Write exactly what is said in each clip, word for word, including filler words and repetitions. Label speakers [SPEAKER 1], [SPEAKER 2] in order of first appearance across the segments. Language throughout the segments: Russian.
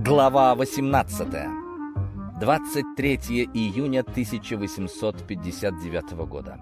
[SPEAKER 1] Глава восемнадцатая. двадцать третьего июня тысяча восемьсот пятьдесят девятого года.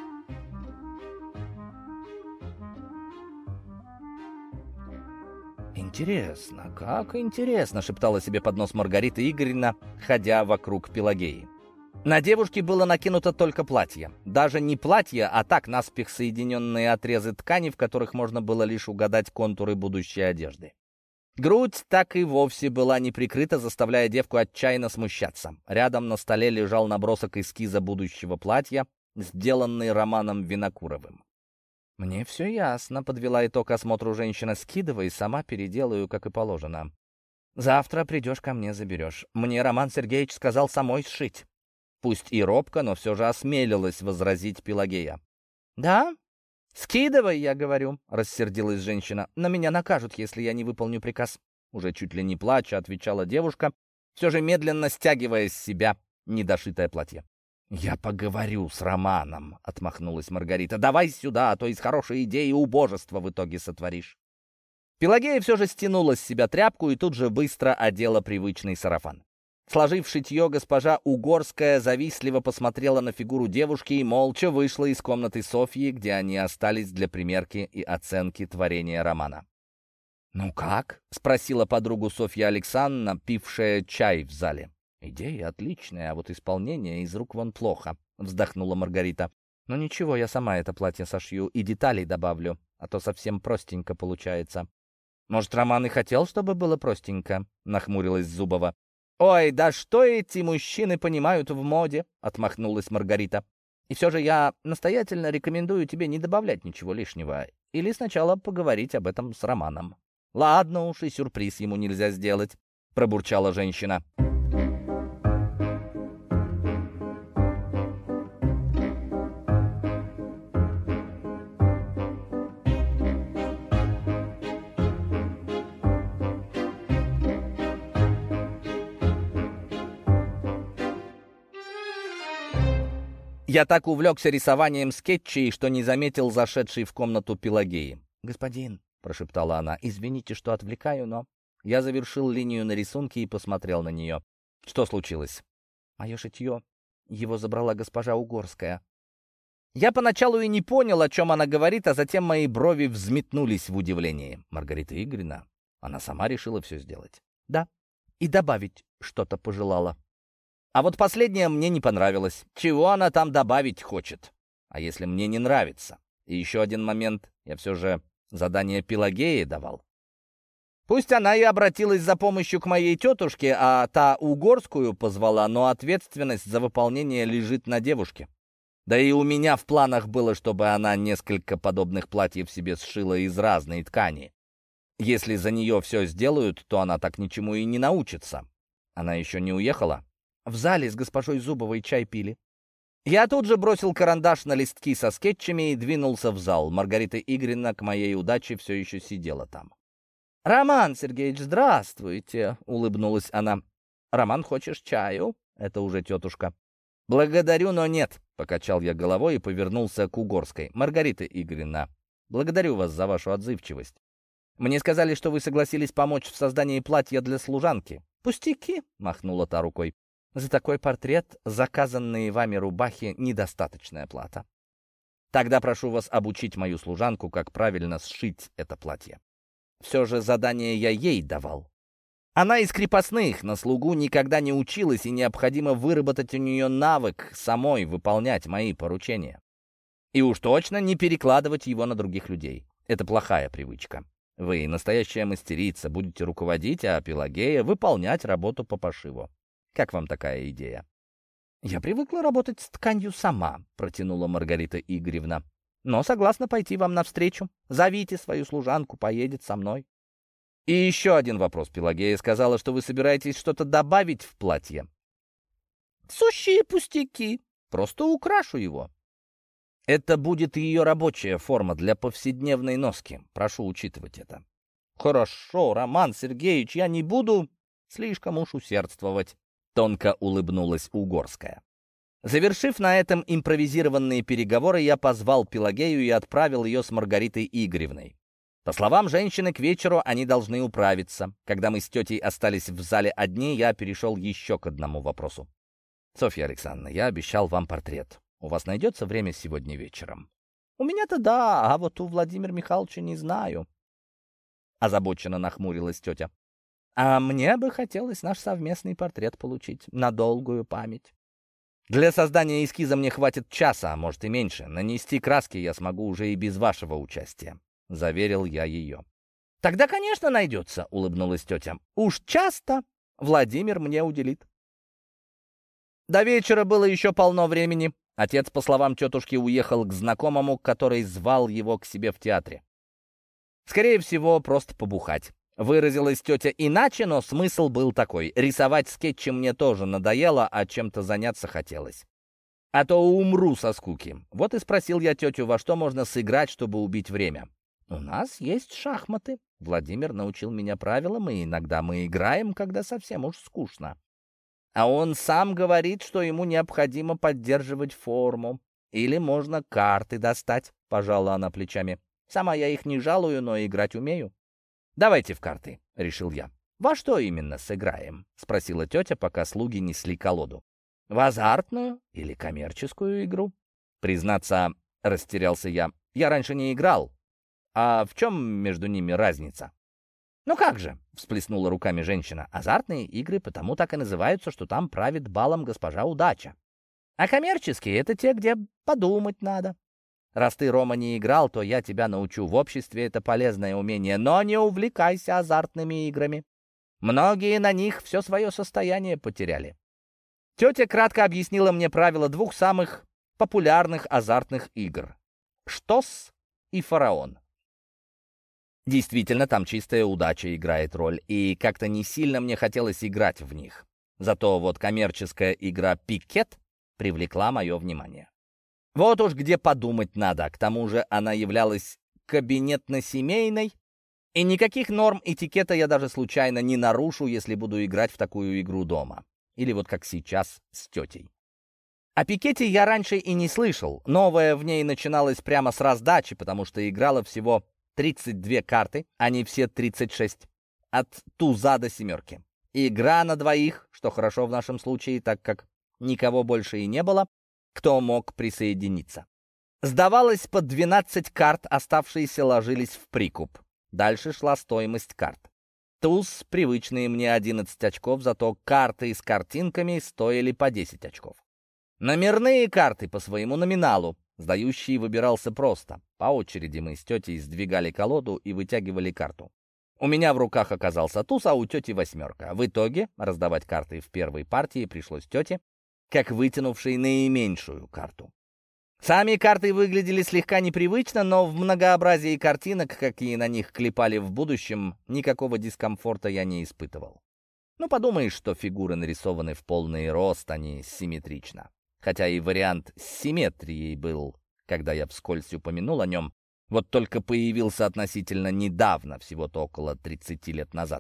[SPEAKER 1] «Интересно, как интересно!» — шептала себе под нос Маргарита Игоревна, ходя вокруг Пелагеи. На девушке было накинуто только платье. Даже не платье, а так наспех соединенные отрезы ткани, в которых можно было лишь угадать контуры будущей одежды. Грудь так и вовсе была не прикрыта, заставляя девку отчаянно смущаться. Рядом на столе лежал набросок эскиза будущего платья, сделанный Романом Винокуровым. «Мне все ясно», — подвела итог осмотру женщина. «Скидывай, сама переделаю, как и положено. Завтра придешь ко мне, заберешь. Мне Роман Сергеевич сказал самой сшить». Пусть и робко, но все же осмелилась возразить Пелагея. «Да? Скидывай, я говорю», — рассердилась женщина. «Но меня накажут, если я не выполню приказ». Уже чуть ли не плача, отвечала девушка, все же медленно стягивая с себя недошитое платье. «Я поговорю с Романом», — отмахнулась Маргарита. «Давай сюда, а то из хорошей идеи убожество в итоге сотворишь». Пелагея все же стянула с себя тряпку и тут же быстро одела привычный сарафан. Сложив шитье, госпожа Угорская завистливо посмотрела на фигуру девушки и молча вышла из комнаты Софьи, где они остались для примерки и оценки творения Романа. «Ну как?» — спросила подругу Софья Александровна, пившая чай в зале. «Идея отличная, а вот исполнение из рук вон плохо», — вздохнула Маргарита. «Ну ничего, я сама это платье сошью и деталей добавлю, а то совсем простенько получается». «Может, Роман и хотел, чтобы было простенько?» — нахмурилась Зубова. «Ой, да что эти мужчины понимают в моде?» — отмахнулась Маргарита. «И все же я настоятельно рекомендую тебе не добавлять ничего лишнего. Или сначала поговорить об этом с Романом». «Ладно уж, и сюрприз ему нельзя сделать», — пробурчала женщина. Я так увлекся рисованием скетчей, что не заметил зашедшей в комнату Пелагеи. «Господин», — прошептала она, — «извините, что отвлекаю, но...» Я завершил линию на рисунке и посмотрел на нее. «Что случилось?» «Мое шитье. Его забрала госпожа Угорская». Я поначалу и не понял, о чем она говорит, а затем мои брови взметнулись в удивлении. «Маргарита Игоревна, она сама решила все сделать?» «Да, и добавить что-то пожелала». А вот последнее мне не понравилось. Чего она там добавить хочет? А если мне не нравится? И еще один момент. Я все же задание Пелагеи давал. Пусть она и обратилась за помощью к моей тетушке, а та Угорскую позвала, но ответственность за выполнение лежит на девушке. Да и у меня в планах было, чтобы она несколько подобных платьев себе сшила из разной ткани. Если за нее все сделают, то она так ничему и не научится. Она еще не уехала? В зале с госпожой Зубовой чай пили. Я тут же бросил карандаш на листки со скетчами и двинулся в зал. Маргарита Игоревна к моей удаче все еще сидела там. «Роман Сергеевич, здравствуйте!» — улыбнулась она. «Роман, хочешь чаю?» — это уже тетушка. «Благодарю, но нет», — покачал я головой и повернулся к Угорской. «Маргарита Игоревна, благодарю вас за вашу отзывчивость. Мне сказали, что вы согласились помочь в создании платья для служанки». «Пустяки!» — махнула та рукой. «За такой портрет заказанные вами рубахи — недостаточная плата. Тогда прошу вас обучить мою служанку, как правильно сшить это платье. Все же задание я ей давал. Она из крепостных, на слугу никогда не училась, и необходимо выработать у нее навык самой выполнять мои поручения. И уж точно не перекладывать его на других людей. Это плохая привычка. Вы, настоящая мастерица, будете руководить, а Пелагея — выполнять работу по пошиву. Как вам такая идея?» «Я привыкла работать с тканью сама», — протянула Маргарита Игоревна. «Но согласна пойти вам навстречу. Зовите свою служанку, поедет со мной». «И еще один вопрос. Пелагея сказала, что вы собираетесь что-то добавить в платье». «Сущие пустяки. Просто украшу его». «Это будет ее рабочая форма для повседневной носки. Прошу учитывать это». «Хорошо, Роман Сергеевич, я не буду слишком уж усердствовать». Тонко улыбнулась Угорская. Завершив на этом импровизированные переговоры, я позвал Пелагею и отправил ее с Маргаритой Игоревной. По словам женщины, к вечеру они должны управиться. Когда мы с тетей остались в зале одни, я перешел еще к одному вопросу. «Софья Александровна, я обещал вам портрет. У вас найдется время сегодня вечером?» «У меня-то да, а вот у Владимира Михайловича не знаю». Озабоченно нахмурилась тетя. «А мне бы хотелось наш совместный портрет получить на долгую память». «Для создания эскиза мне хватит часа, а может и меньше. Нанести краски я смогу уже и без вашего участия», — заверил я ее. «Тогда, конечно, найдется», — улыбнулась тетя. «Уж часто Владимир мне уделит». До вечера было еще полно времени. Отец, по словам тетушки, уехал к знакомому, который звал его к себе в театре. Скорее всего, просто побухать. Выразилась тетя иначе, но смысл был такой. Рисовать скетчи мне тоже надоело, а чем-то заняться хотелось. А то умру со скуки. Вот и спросил я тетю, во что можно сыграть, чтобы убить время. «У нас есть шахматы». Владимир научил меня правилам, и иногда мы играем, когда совсем уж скучно. А он сам говорит, что ему необходимо поддерживать форму. Или можно карты достать, пожала она плечами. Сама я их не жалую, но играть умею. «Давайте в карты», — решил я. «Во что именно сыграем?» — спросила тетя, пока слуги несли колоду. «В азартную или коммерческую игру?» Признаться, растерялся я. «Я раньше не играл. А в чем между ними разница?» «Ну как же», — всплеснула руками женщина, «азартные игры потому так и называются, что там правит балом госпожа Удача. А коммерческие — это те, где подумать надо. Раз ты, Рома, не играл, то я тебя научу. В обществе это полезное умение, но не увлекайся азартными играми. Многие на них все свое состояние потеряли». Тетя кратко объяснила мне правила двух самых популярных азартных игр — «Штос» и «Фараон». Действительно, там чистая удача играет роль, и как-то не сильно мне хотелось играть в них. Зато вот коммерческая игра «Пикет» привлекла мое внимание. Вот уж где подумать надо. К тому же она являлась кабинетно-семейной, и никаких норм этикета я даже случайно не нарушу, если буду играть в такую игру дома. Или вот как сейчас с тетей. О «Пикете» я раньше и не слышал. Новое в ней начиналось прямо с раздачи, потому что играла всего тридцать две карты, а не все тридцать шесть. От туза до семерки. Игра на двоих, что хорошо в нашем случае, так как никого больше и не было, кто мог присоединиться. Сдавалось по двенадцать карт, оставшиеся ложились в прикуп. Дальше шла стоимость карт. Туз — привычные мне одиннадцать очков, зато карты с картинками стоили по десять очков. Номерные карты по своему номиналу. Сдающий выбирался просто. По очереди мы с тетей сдвигали колоду и вытягивали карту. У меня в руках оказался туз, а у тети восьмерка. В итоге раздавать карты в первой партии пришлось тете, как вытянувшей наименьшую карту. Сами карты выглядели слегка непривычно, но в многообразии картинок, какие на них клепали в будущем, никакого дискомфорта я не испытывал. Ну, подумаешь, что фигуры нарисованы в полный рост, а не симметрично. Хотя и вариант с симметрией был, когда я вскользь упомянул о нем, вот только появился относительно недавно, всего-то около тридцати лет назад.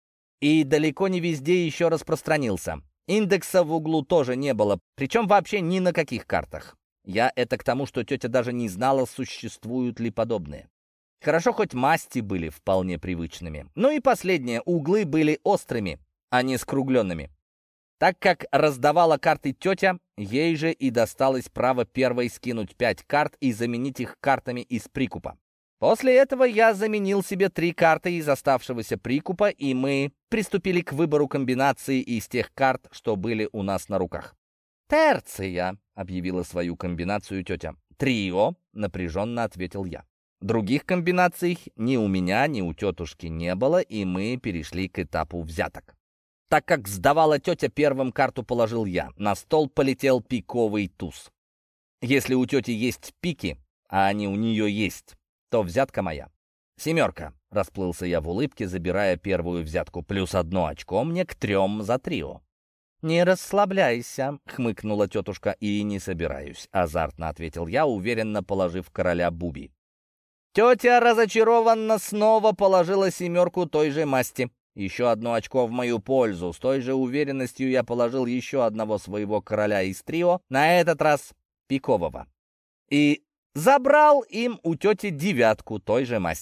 [SPEAKER 1] И далеко не везде еще распространился. Индекса в углу тоже не было, причем вообще ни на каких картах. Я это к тому, что тетя даже не знала, существуют ли подобные. Хорошо, хоть масти были вполне привычными. Ну и последнее, углы были острыми, а не скругленными. Так как раздавала карты тетя, ей же и досталось право первой скинуть пять карт и заменить их картами из прикупа. После этого я заменил себе три карты из оставшегося прикупа, и мы приступили к выбору комбинации из тех карт, что были у нас на руках. «Терция», — объявила свою комбинацию тетя. «Трио», — напряженно ответил я. Других комбинаций ни у меня, ни у тетушки не было, и мы перешли к этапу взяток. Так как сдавала тетя, первым карту положил я. На стол полетел пиковый туз. Если у тети есть пики, а они у нее есть, то взятка моя. «Семерка», — расплылся я в улыбке, забирая первую взятку, плюс одно очко мне к трем за трио. «Не расслабляйся», — хмыкнула тетушка, — «и не собираюсь», — азартно ответил я, уверенно положив короля буби. Тетя разочарованно снова положила семерку той же масти. Еще одно очко в мою пользу. С той же уверенностью я положил еще одного своего короля из трио, на этот раз пикового. И забрал им у тети девятку той же масти.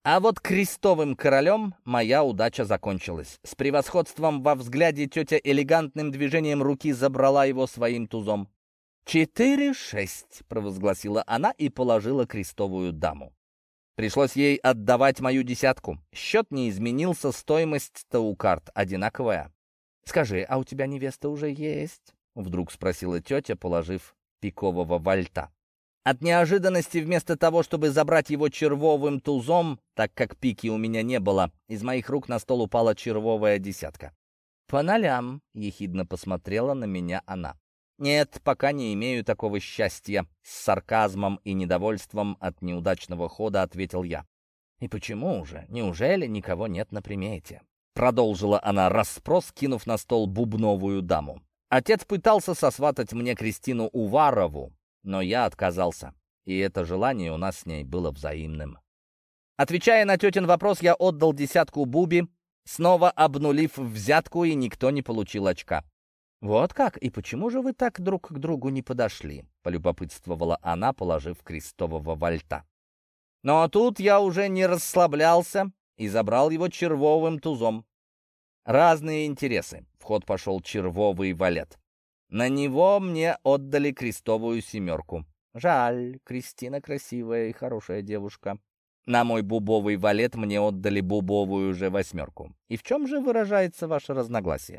[SPEAKER 1] А вот крестовым королем моя удача закончилась. С превосходством во взгляде тетя элегантным движением руки забрала его своим тузом. «Четыре шесть», — провозгласила она и положила крестовую даму. Пришлось ей отдавать мою десятку. Счет не изменился, стоимость-то у карт одинаковая. «Скажи, а у тебя невеста уже есть?» — вдруг спросила тетя, положив пикового вальта. От неожиданности, вместо того, чтобы забрать его червовым тузом, так как пики у меня не было, из моих рук на стол упала червовая десятка. «По нолям», — ехидно посмотрела на меня она. «Нет, пока не имею такого счастья», — с сарказмом и недовольством от неудачного хода ответил я. «И почему же? Неужели никого нет на примете?» Продолжила она расспрос, кинув на стол бубновую даму. «Отец пытался сосватать мне Кристину Уварову, но я отказался, и это желание у нас с ней было взаимным». Отвечая на тетин вопрос, я отдал десятку Буби, снова обнулив взятку, и никто не получил очка. «Вот как? И почему же вы так друг к другу не подошли?» — полюбопытствовала она, положив крестового вальта. Но тут я уже не расслаблялся и забрал его червовым тузом. Разные интересы. В ход пошел червовый валет. На него мне отдали крестовую семерку. Жаль, Кристина красивая и хорошая девушка. На мой бубовый валет мне отдали бубовую же восьмерку. И в чем же выражается ваше разногласие?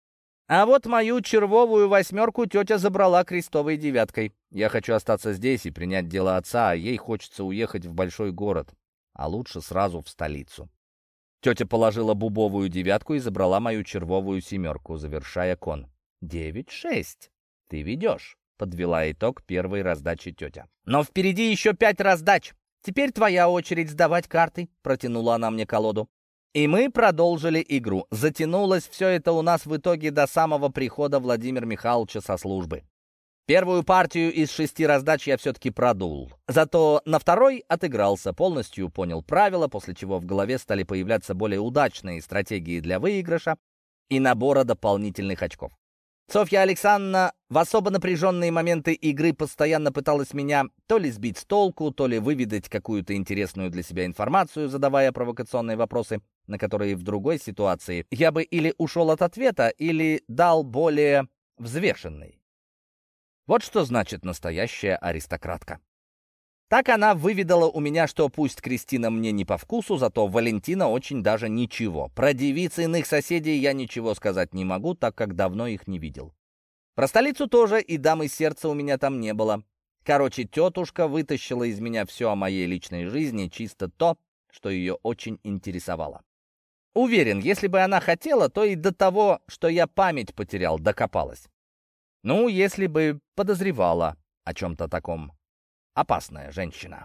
[SPEAKER 1] А вот мою червовую восьмерку тетя забрала крестовой девяткой. Я хочу остаться здесь и принять дело отца, а ей хочется уехать в большой город, а лучше сразу в столицу. Тетя положила бубовую девятку и забрала мою червовую семерку, завершая кон. «Девять шесть. Ты ведешь», — подвела итог первой раздачи тетя. «Но впереди еще пять раздач. Теперь твоя очередь сдавать карты», — протянула она мне колоду. И мы продолжили игру. Затянулось все это у нас в итоге до самого прихода Владимира Михайловича со службы. Первую партию из шести раздач я все-таки продул. Зато на второй отыгрался, полностью понял правила, после чего в голове стали появляться более удачные стратегии для выигрыша и набора дополнительных очков. Софья Александровна в особо напряженные моменты игры постоянно пыталась меня то ли сбить с толку, то ли выведать какую-то интересную для себя информацию, задавая провокационные вопросы, на которые в другой ситуации я бы или ушел от ответа, или дал более взвешенный. Вот что значит настоящая аристократка. Так она выведала у меня, что пусть Кристина мне не по вкусу, зато Валентина очень даже ничего. Про девиц иных соседей я ничего сказать не могу, так как давно их не видел. Про столицу тоже, и дамы сердца у меня там не было. Короче, тетушка вытащила из меня все о моей личной жизни, чисто то, что ее очень интересовало. Уверен, если бы она хотела, то и до того, что я память потерял, докопалась. Ну, если бы подозревала о чем-то таком. Опасная женщина.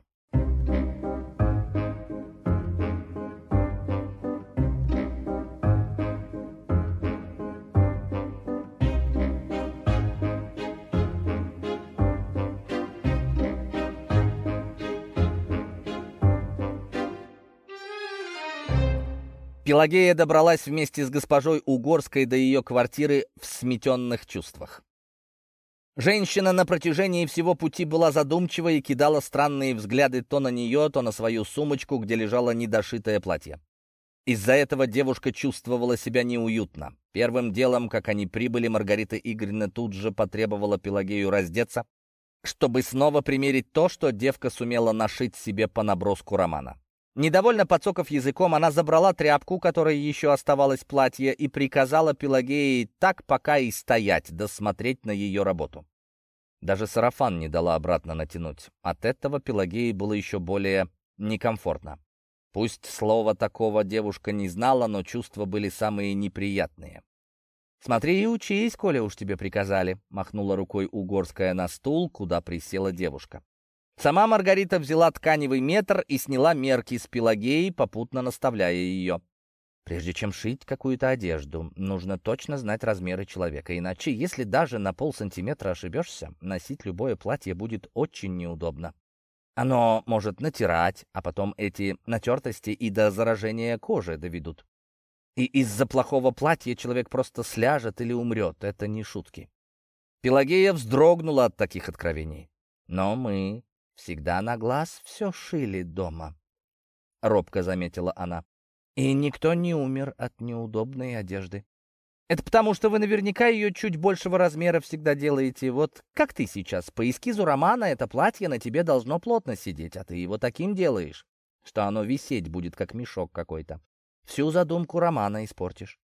[SPEAKER 1] Пелагея добралась вместе с госпожой Угорской до ее квартиры в сметенных чувствах. Женщина на протяжении всего пути была задумчива и кидала странные взгляды то на нее, то на свою сумочку, где лежало недошитое платье. Из-за этого девушка чувствовала себя неуютно. Первым делом, как они прибыли, Маргарита Игоревна тут же потребовала Пелагею раздеться, чтобы снова примерить то, что девка сумела нашить себе по наброску романа. Недовольно подсоков языком, она забрала тряпку, которой еще оставалось платье, и приказала Пелагее так пока и стоять, да смотреть на ее работу. Даже сарафан не дала обратно натянуть. От этого Пелагее было еще более некомфортно. Пусть слова такого девушка не знала, но чувства были самые неприятные. «Смотри и учись, коли уж тебе приказали», — махнула рукой Угорская на стул, куда присела девушка. Сама Маргарита взяла тканевый метр и сняла мерки с Пелагеи, попутно наставляя ее. Прежде чем шить какую-то одежду, нужно точно знать размеры человека, иначе, если даже на полсантиметра ошибешься, носить любое платье будет очень неудобно. Оно может натирать, а потом эти натертости и до заражения кожи доведут. И из-за плохого платья человек просто сляжет или умрет, это не шутки. Пелагея вздрогнула от таких откровений. Но мы всегда на глаз все шили дома. робко заметила она. «И никто не умер от неудобной одежды. Это потому, что вы наверняка ее чуть большего размера всегда делаете. Вот как ты сейчас. По эскизу романа это платье на тебе должно плотно сидеть, а ты его таким делаешь, что оно висеть будет, как мешок какой-то. Всю задумку романа испортишь».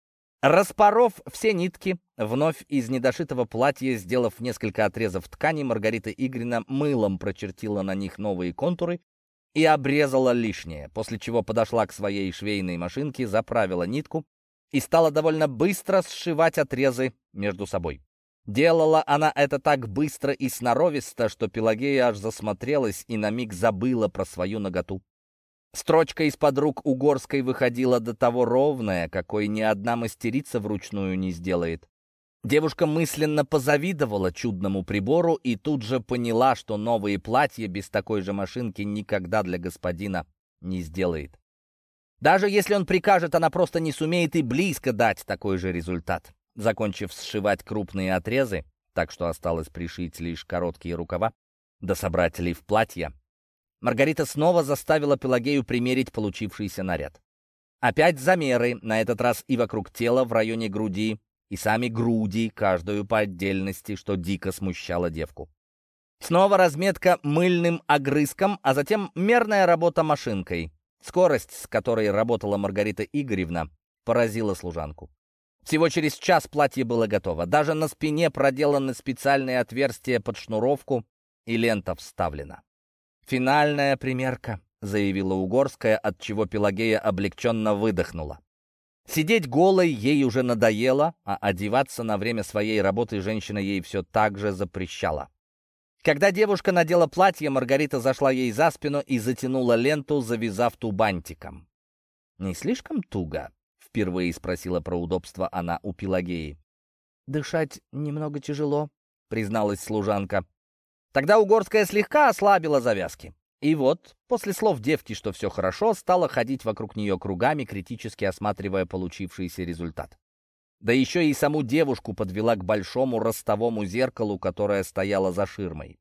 [SPEAKER 1] Распоров все нитки, вновь из недошитого платья, сделав несколько отрезов ткани, Маргарита Игоревна мылом прочертила на них новые контуры и обрезала лишнее, после чего подошла к своей швейной машинке, заправила нитку и стала довольно быстро сшивать отрезы между собой. Делала она это так быстро и сноровисто, что Пелагея аж засмотрелась и на миг забыла про свою наготу. Строчка из-под рук Угорской выходила до того ровная, какой ни одна мастерица вручную не сделает. Девушка мысленно позавидовала чудному прибору и тут же поняла, что новые платья без такой же машинки никогда для господина не сделает. Даже если он прикажет, она просто не сумеет и близко дать такой же результат. Закончив сшивать крупные отрезы, так что осталось пришить лишь короткие рукава, да собрать лиф платья, Маргарита снова заставила Пелагею примерить получившийся наряд. Опять замеры, на этот раз и вокруг тела, в районе груди, и сами груди, каждую по отдельности, что дико смущало девку. Снова разметка мыльным огрызком, а затем мерная работа машинкой. Скорость, с которой работала Маргарита Игоревна, поразила служанку. Всего через час платье было готово. Даже на спине проделаны специальные отверстия под шнуровку, и лента вставлена. «Финальная примерка», — заявила Угорская, от чего Пелагея облегченно выдохнула. Сидеть голой ей уже надоело, а одеваться на время своей работы женщина ей все так же запрещала. Когда девушка надела платье, Маргарита зашла ей за спину и затянула ленту, завязав ту бантиком. «Не слишком туго?» — впервые спросила про удобство она у Пелагеи. «Дышать немного тяжело», — призналась служанка. Тогда Угорская слегка ослабила завязки. И вот, после слов девки, что все хорошо, стала ходить вокруг нее кругами, критически осматривая получившийся результат. Да еще и саму девушку подвела к большому ростовому зеркалу, которое стояло за ширмой.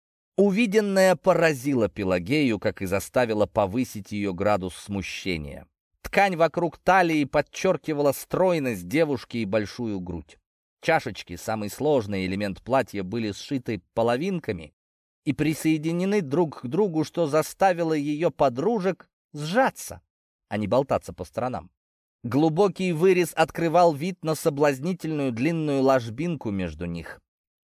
[SPEAKER 1] Увиденное поразило Пелагею, как и заставило повысить ее градус смущения. Ткань вокруг талии подчеркивала стройность девушки и большую грудь. Чашечки, самый сложный элемент платья, были сшиты половинками и присоединены друг к другу, что заставило ее подружек сжаться, а не болтаться по сторонам. Глубокий вырез открывал вид на соблазнительную длинную ложбинку между них.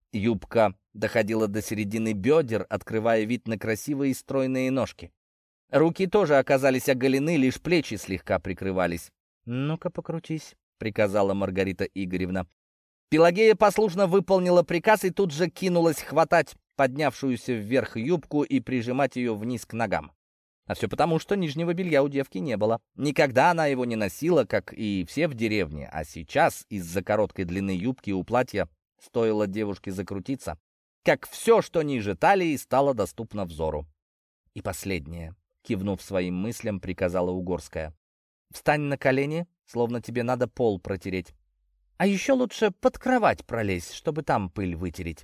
[SPEAKER 1] Юбка доходила до середины бедер, открывая вид на красивые стройные ножки. Руки тоже оказались оголены, лишь плечи слегка прикрывались. «Ну-ка, покрутись», — приказала Маргарита Игоревна. Пелагея послушно выполнила приказ и тут же кинулась хватать поднявшуюся вверх юбку и прижимать ее вниз к ногам. А все потому, что нижнего белья у девки не было. Никогда она его не носила, как и все в деревне, а сейчас из-за короткой длины юбки у платья стоило девушке закрутиться, как все, что ниже талии, стало доступно взору. И последнее, кивнув своим мыслям, приказала Угорская. «Встань на колени, словно тебе надо пол протереть. А еще лучше под кровать пролезть, чтобы там пыль вытереть».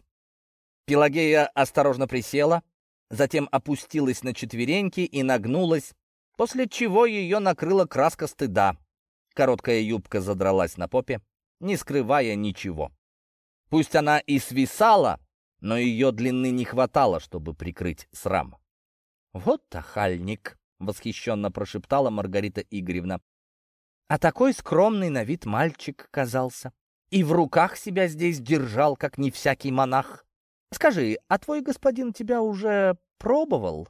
[SPEAKER 1] Пелагея осторожно присела, затем опустилась на четвереньки и нагнулась, после чего ее накрыла краска стыда. Короткая юбка задралась на попе, не скрывая ничего. Пусть она и свисала, но ее длины не хватало, чтобы прикрыть срам. «Вот охальник!» — восхищенно прошептала Маргарита Игоревна. «А такой скромный на вид мальчик казался. И в руках себя здесь держал, как не всякий монах. Скажи, а твой господин тебя уже пробовал?»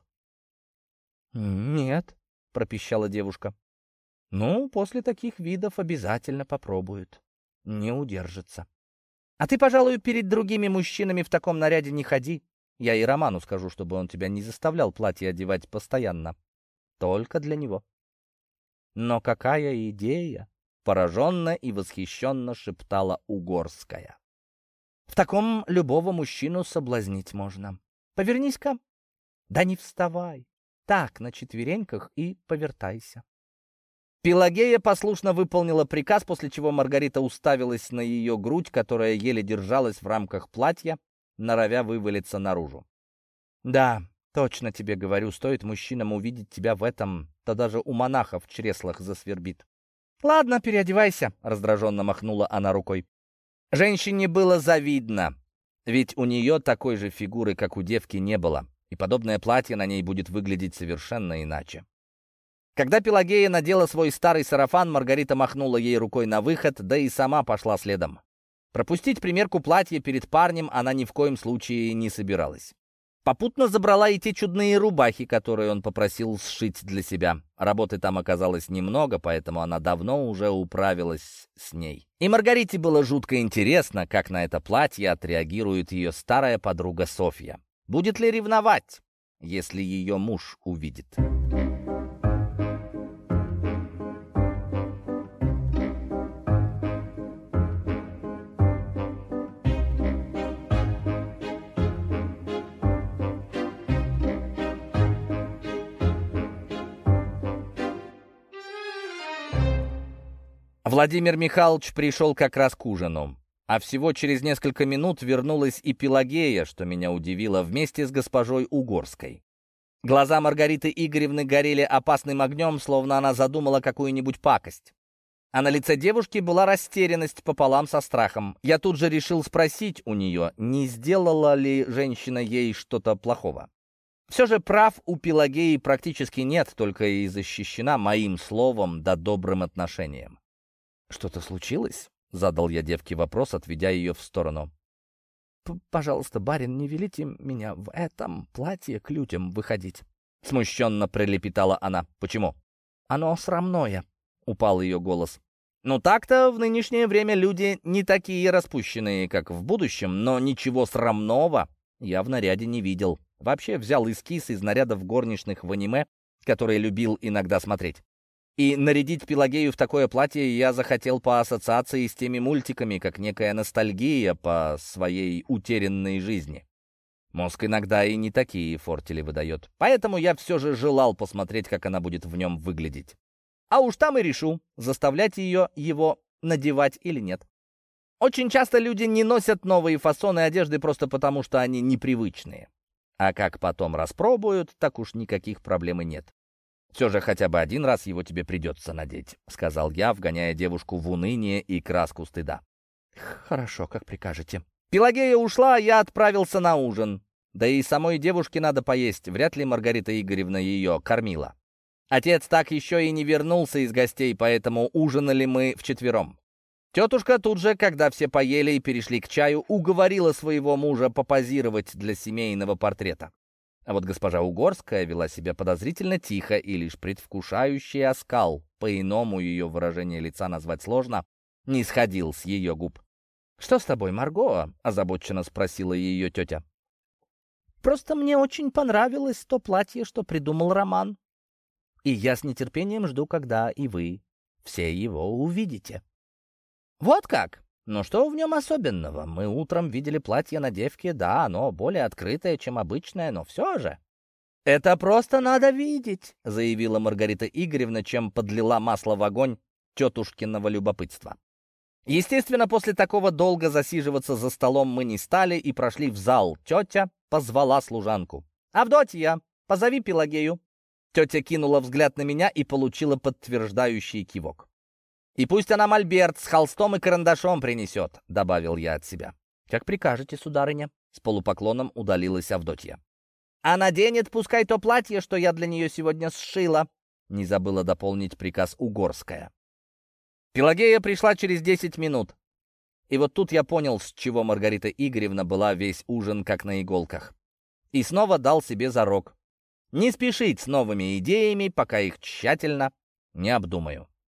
[SPEAKER 1] «Нет», — пропищала девушка. «Ну, после таких видов обязательно попробуют. Не удержится. А ты, пожалуй, перед другими мужчинами в таком наряде не ходи. Я и Роману скажу, чтобы он тебя не заставлял платье одевать постоянно. Только для него». «Но какая идея!» — пораженно и восхищенно шептала Угорская. «В таком любого мужчину соблазнить можно. Повернись-ка. Да не вставай. Так, на четвереньках и повертайся». Пелагея послушно выполнила приказ, после чего Маргарита уставилась на ее грудь, которая еле держалась в рамках платья, норовя вывалиться наружу. «Да, точно тебе говорю, стоит мужчинам увидеть тебя в этом, будто даже у монахов в чреслах засвербит. «Ладно, переодевайся», — раздраженно махнула она рукой. Женщине было завидно, ведь у нее такой же фигуры, как у девки, не было, и подобное платье на ней будет выглядеть совершенно иначе. Когда Пелагея надела свой старый сарафан, Маргарита махнула ей рукой на выход, да и сама пошла следом. Пропустить примерку платья перед парнем она ни в коем случае не собиралась. Попутно забрала и те чудные рубахи, которые он попросил сшить для себя. Работы там оказалось немного, поэтому она давно уже управилась с ней. И Маргарите было жутко интересно, как на это платье отреагирует ее старая подруга Софья. Будет ли ревновать, если ее муж увидит? Владимир Михайлович пришел как раз к ужину, а всего через несколько минут вернулась и Пелагея, что меня удивило, вместе с госпожой Угорской. Глаза Маргариты Игоревны горели опасным огнем, словно она задумала какую-нибудь пакость. А на лице девушки была растерянность пополам со страхом. Я тут же решил спросить у нее, не сделала ли женщина ей что-то плохого. Все же прав у Пелагеи практически нет, только и защищена моим словом да добрым отношением. «Что-то случилось?» — задал я девке вопрос, отведя ее в сторону. «Пожалуйста, барин, не велите меня в этом платье к людям выходить», — смущенно пролепетала она. «Почему?» «Оно срамное», — упал ее голос. «Ну так-то в нынешнее время люди не такие распущенные, как в будущем, но ничего срамного я в наряде не видел. Вообще взял эскиз из нарядов горничных в аниме, которые любил иногда смотреть. И нарядить Пелагею в такое платье я захотел по ассоциации с теми мультиками, как некая ностальгия по своей утерянной жизни. Мозг иногда и не такие фортели выдает. Поэтому я все же желал посмотреть, как она будет в нем выглядеть. А уж там и решу, заставлять ее его надевать или нет. Очень часто люди не носят новые фасоны одежды просто потому, что они непривычные. А как потом распробуют, так уж никаких проблем и нет. «Все же хотя бы один раз его тебе придется надеть», — сказал я, вгоняя девушку в уныние и краску стыда. «Хорошо, как прикажете». Пелагея ушла, а я отправился на ужин. Да и самой девушке надо поесть, вряд ли Маргарита Игоревна ее кормила. Отец так еще и не вернулся из гостей, поэтому ужинали мы вчетвером. Тетушка тут же, когда все поели и перешли к чаю, уговорила своего мужа попозировать для семейного портрета. А вот госпожа Угорская вела себя подозрительно тихо, и лишь предвкушающий оскал, по-иному ее выражение лица назвать сложно, не сходил с ее губ. «Что с тобой, Марго?» — озабоченно спросила ее тетя. «Просто мне очень понравилось то платье, что придумал Роман. И я с нетерпением жду, когда и вы все его увидите». «Вот как? Но что в нем особенного? Мы утром видели платье на девке, да, оно более открытое, чем обычное, но все же». «Это просто надо видеть», — заявила Маргарита Игоревна, чем подлила масло в огонь тетушкиного любопытства. Естественно, после такого долго засиживаться за столом мы не стали и прошли в зал. Тетя позвала служанку. «Авдотья, позови Пелагею». Тетя кинула взгляд на меня и получила подтверждающий кивок. «И пусть она мольберт с холстом и карандашом принесет», — добавил я от себя. «Как прикажете, сударыня», — с полупоклоном удалилась Авдотья. «А наденет пускай то платье, что я для нее сегодня сшила», — не забыла дополнить приказ Угорская. Пелагея пришла через десять минут. И вот тут я понял, с чего Маргарита Игоревна была весь ужин как на иголках. И снова дал себе зарок. Не спешить с новыми идеями, пока их тщательно не обдумаю.